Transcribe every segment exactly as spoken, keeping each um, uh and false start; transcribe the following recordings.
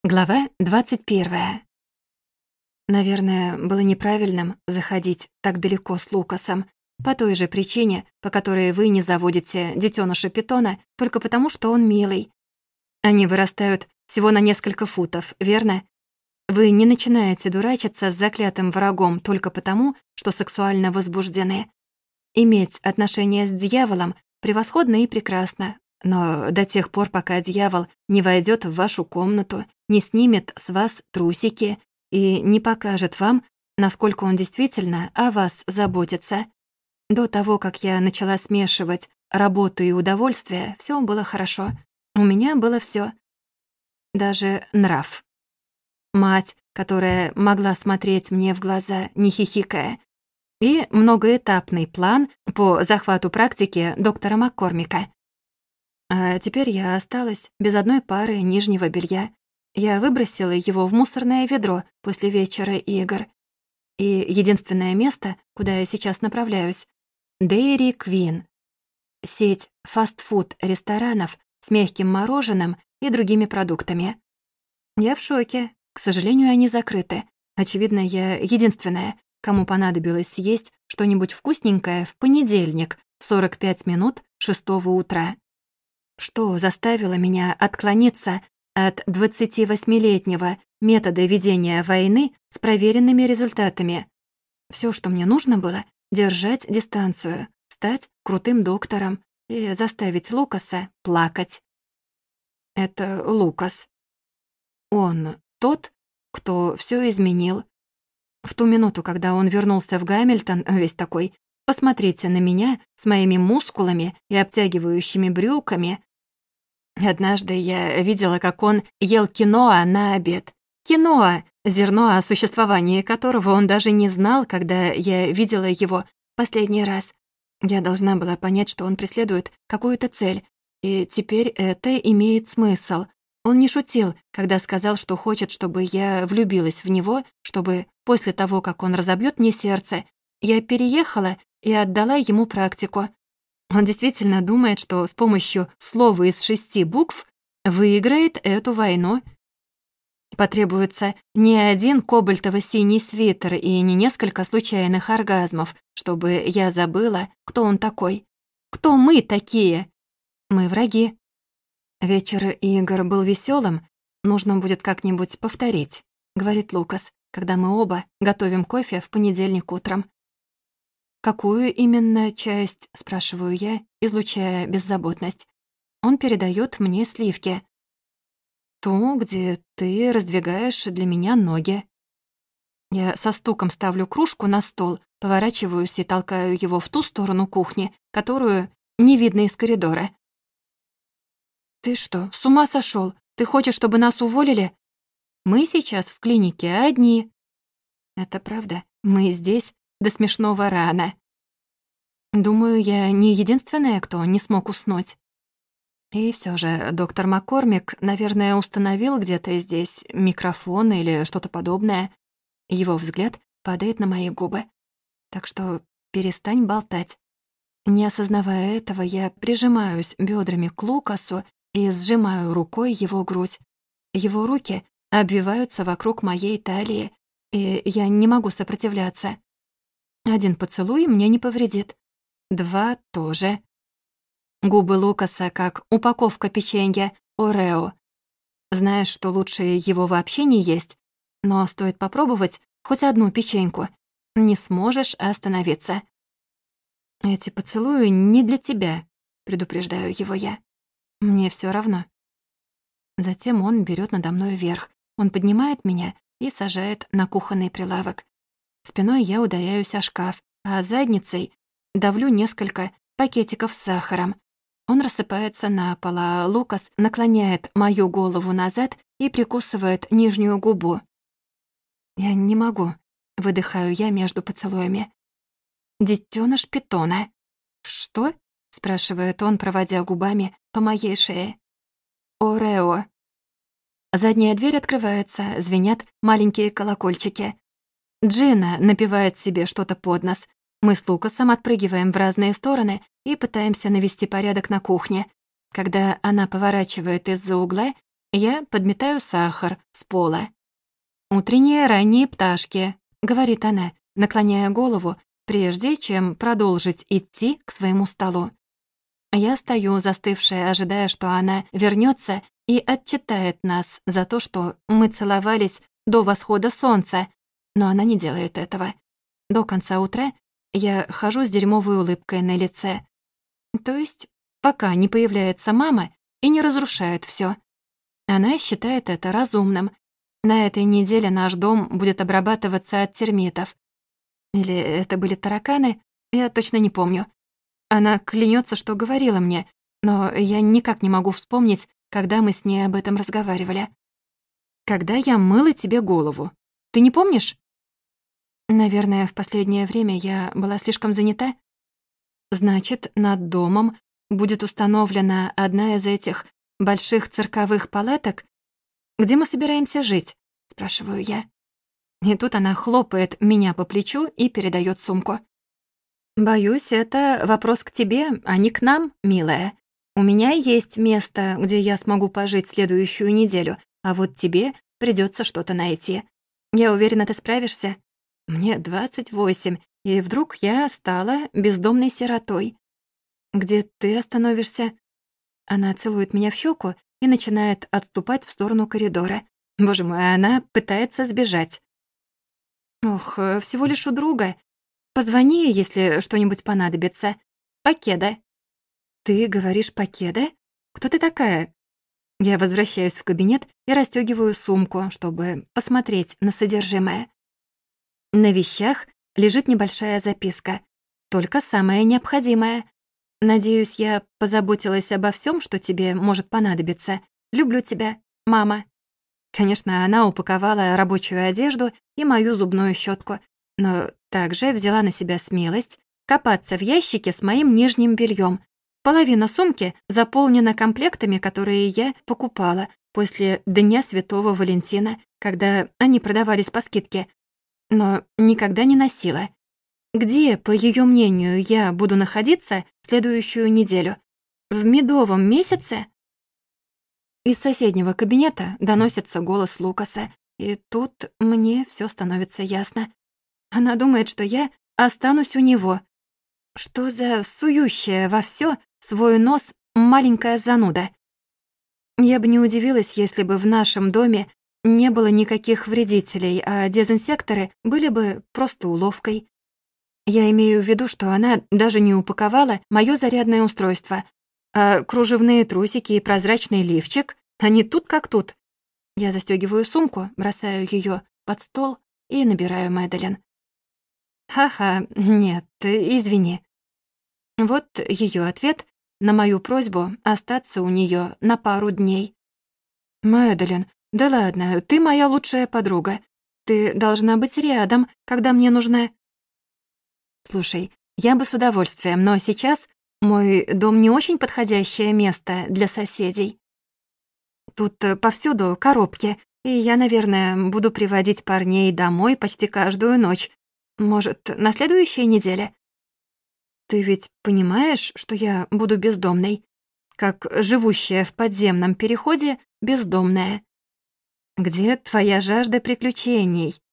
Глава двадцать первая. Наверное, было неправильным заходить так далеко с Лукасом, по той же причине, по которой вы не заводите детёныша питона только потому, что он милый. Они вырастают всего на несколько футов, верно? Вы не начинаете дурачиться с заклятым врагом только потому, что сексуально возбуждены. Иметь отношения с дьяволом превосходно и прекрасно, но до тех пор, пока дьявол не войдёт в вашу комнату, не снимет с вас трусики и не покажет вам, насколько он действительно о вас заботится. До того, как я начала смешивать работу и удовольствие, всё было хорошо. У меня было всё. Даже нрав. Мать, которая могла смотреть мне в глаза, не хихикая, и многоэтапный план по захвату практики доктора Маккормика. А теперь я осталась без одной пары нижнего белья. Я выбросила его в мусорное ведро после вечера игр. И единственное место, куда я сейчас направляюсь — Dairy Queen. Сеть фастфуд-ресторанов с мягким мороженым и другими продуктами. Я в шоке. К сожалению, они закрыты. Очевидно, я единственная, кому понадобилось съесть что-нибудь вкусненькое в понедельник в сорок пять минут шестого утра. Что заставило меня отклониться от двадцативосьмилетнего метода ведения войны с проверенными результатами? Всё, что мне нужно было — держать дистанцию, стать крутым доктором и заставить Лукаса плакать. Это Лукас. Он тот, кто всё изменил. В ту минуту, когда он вернулся в Гамильтон, весь такой: «Посмотрите на меня с моими мускулами и обтягивающими брюками». Однажды я видела, как он ел киноа на обед. Киноа — зерно, о существовании которого он даже не знал, когда я видела его последний раз. Я должна была понять, что он преследует какую-то цель, и теперь это имеет смысл. Он не шутил, когда сказал, что хочет, чтобы я влюбилась в него, чтобы после того, как он разобьёт мне сердце, я переехала и отдала ему практику. Он действительно думает, что с помощью слова из шести букв выиграет эту войну. Потребуется не один кобальтово-синий свитер и не несколько случайных оргазмов, чтобы я забыла, кто он такой. Кто мы такие? Мы враги. Вечер игр был весёлым, нужно будет как-нибудь повторить, говорит Лукас, когда мы оба готовим кофе в понедельник утром. «Какую именно часть?» — спрашиваю я, излучая беззаботность. Он передаёт мне сливки. «Ту, где ты раздвигаешь для меня ноги». Я со стуком ставлю кружку на стол, поворачиваюсь и толкаю его в ту сторону кухни, которую не видно из коридора. «Ты что, с ума сошёл? Ты хочешь, чтобы нас уволили? Мы сейчас в клинике одни». Это правда, мы здесь до смешного рано. Думаю, я не единственная, кто не смог уснуть. И всё же доктор Маккормик, наверное, установил где-то здесь микрофон или что-то подобное. Его взгляд падает на мои губы. Так что перестань болтать. Не осознавая этого, я прижимаюсь бёдрами к Лукасу и сжимаю рукой его грудь. Его руки обвиваются вокруг моей талии, и я не могу сопротивляться. Один поцелуй мне не повредит. Два тоже. Губы Лукаса как упаковка печенья Орео. Знаешь, что лучше его вообще не есть, но стоит попробовать хоть одну печеньку. Не сможешь остановиться. Эти поцелуи не для тебя, предупреждаю его я. Мне всё равно. Затем он берёт надо мной верх. Он поднимает меня и сажает на кухонный прилавок. Спиной я ударяюсь о шкаф, а задницей давлю несколько пакетиков с сахаром. Он рассыпается на пол, а Лукас наклоняет мою голову назад и прикусывает нижнюю губу. «Я не могу», — выдыхаю я между поцелуями. «Детёныш питона». «Что?» — спрашивает он, проводя губами по моей шее. «Орео». Задняя дверь открывается, звенят маленькие колокольчики. Джина напевает себе что-то под нос. Мы с Лукасом отпрыгиваем в разные стороны и пытаемся навести порядок на кухне. Когда она поворачивает из-за угла, Я подметаю сахар с пола. «Утренние ранние пташки», — говорит она, наклоняя голову, прежде чем продолжить идти к своему столу. Я стою, застывшая, ожидая, что она вернется и отчитает нас за то, что мы целовались до восхода солнца, но она не делает этого. До конца утра я хожу с дерьмовой улыбкой на лице. То есть пока не появляется мама и не разрушает всё. Она считает это разумным. На этой неделе наш дом будет обрабатываться от термитов. Или это были тараканы, я точно не помню. Она клянется, что говорила мне, но я никак не могу вспомнить, когда мы с ней об этом разговаривали. «Когда я мыла тебе голову. Ты не помнишь?» Наверное, в последнее время я была слишком занята. Значит, над домом будет установлена одна из этих больших цирковых палаток? Где мы собираемся жить? Спрашиваю я. И тут она хлопает меня по плечу и передает сумку. «Боюсь, это вопрос к тебе, а не к нам, милая. У меня есть место, где я смогу пожить следующую неделю, а вот тебе придется что-то найти. Я уверена, ты справишься. Мне двадцать восемь, и вдруг я стала бездомной сиротой. Где ты остановишься?» Она целует меня в щеку и начинает отступать в сторону коридора. Боже мой, она пытается сбежать. «Ох, всего лишь у друга. Позвони, если что-нибудь понадобится. Покеда». «Ты говоришь Покеда? Кто ты такая?» Я возвращаюсь в кабинет и расстёгиваю сумку, чтобы посмотреть на содержимое. На вещах лежит небольшая записка. Только самое необходимое. «Надеюсь, я позаботилась обо всем, что тебе может понадобиться. Люблю тебя, мама». Конечно, она упаковала рабочую одежду и мою зубную щетку, но также взяла на себя смелость копаться в ящике с моим нижним бельем. Половина сумки заполнена комплектами, которые я покупала после Дня Святого Валентина, когда они продавались по скидке, но никогда не носила. Где, по ее мнению, я буду находиться следующую неделю? В медовом месяце? Из соседнего кабинета доносится голос Лукаса, и тут мне все становится ясно. Она думает, что я останусь у него. Что за сующая во все свой нос маленькая зануда? Я бы не удивилась, если бы в нашем доме не было никаких вредителей, а дезинсекторы были бы просто уловкой. Я имею в виду, что она даже не упаковала моё зарядное устройство, а кружевные трусики и прозрачный лифчик, они тут как тут. Я застёгиваю сумку, бросаю её под стол и набираю Мэдалин. «Ха-ха, нет, извини». Вот её ответ на мою просьбу остаться у неё на пару дней. «Мэдалин, да ладно, ты моя лучшая подруга. Ты должна быть рядом, когда мне нужна...» «Слушай, я бы с удовольствием, но сейчас мой дом не очень подходящее место для соседей. Тут э, повсюду коробки, и я, наверное, буду приводить парней домой почти каждую ночь. Может, на следующей неделе? Ты ведь понимаешь, что я буду бездомной? Как живущая в подземном переходе бездомная. Где твоя жажда приключений?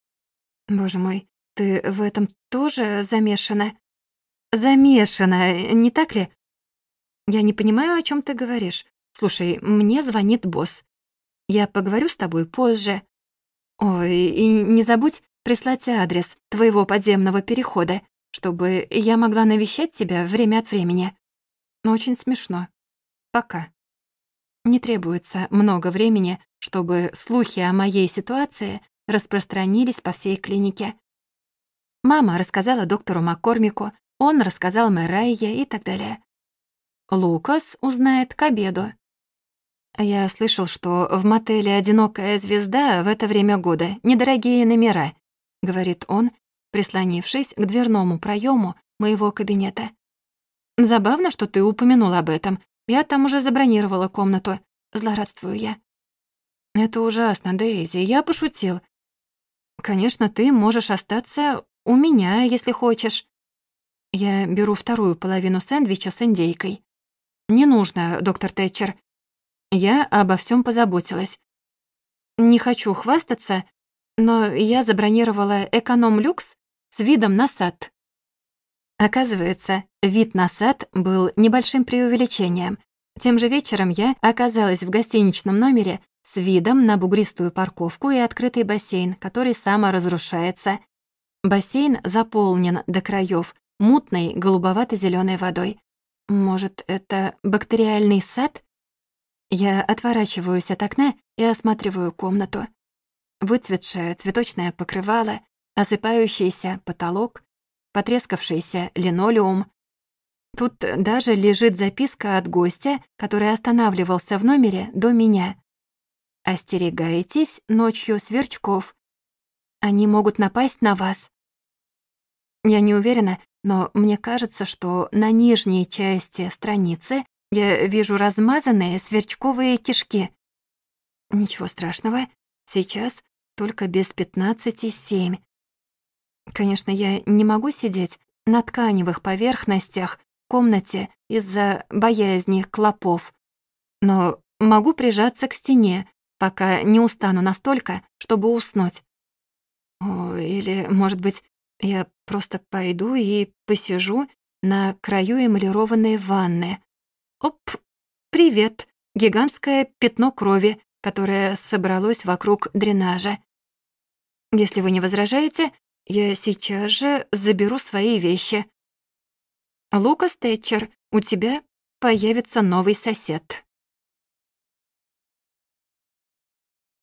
Боже мой, ты в этом тоже замешана? Замешана, не так ли? Я не понимаю, о чем ты говоришь. Слушай, мне звонит босс. Я поговорю с тобой позже. Ой, и не забудь прислать адрес твоего подземного перехода, чтобы я могла навещать тебя время от времени. Очень смешно. Пока. Не требуется много времени, чтобы слухи о моей ситуации распространились по всей клинике. Мама рассказала доктору Маккормику, он рассказал Мэрайе и так далее. Лукас узнает к обеду. Я слышал, что в мотеле «Одинокая звезда» в это время года недорогие номера, говорит он, прислонившись к дверному проему моего кабинета. Забавно, что ты упомянул об этом. Я там уже забронировала комнату. Злорадствую я. Это ужасно, Дейзи, я пошутил. Конечно, ты можешь остаться у меня, если хочешь. Я беру вторую половину сэндвича с индейкой. Не нужно, доктор Тэтчер. Я обо всем позаботилась. Не хочу хвастаться, но я забронировала эконом-люкс с видом на сад. Оказывается, вид на сад был небольшим преувеличением. Тем же вечером я оказалась в гостиничном номере с видом на бугристую парковку и открытый бассейн, который саморазрушается. Бассейн заполнен до краев мутной голубовато-зелёной водой. Может, это бактериальный сад? Я отворачиваюсь от окна и осматриваю комнату. Выцветшее цветочное покрывало, осыпающийся потолок, потрескавшийся линолеум. Тут даже лежит записка от гостя, который останавливался в номере до меня. «Остерегайтесь ночью сверчков. Они могут напасть на вас». Я не уверена, но мне кажется, что на нижней части страницы я вижу размазанные сверчковые кишки. Ничего страшного, сейчас только без пятнадцати семь. Конечно, я не могу сидеть на тканевых поверхностях в комнате из-за боязни клопов, но могу прижаться к стене, пока не устану настолько, чтобы уснуть. О, или, может быть, я просто пойду и посижу на краю эмалированной ванны. Оп, привет, гигантское пятно крови, которое собралось вокруг дренажа. Если вы не возражаете, я сейчас же заберу свои вещи. Лукас Тэтчер, у тебя появится новый сосед.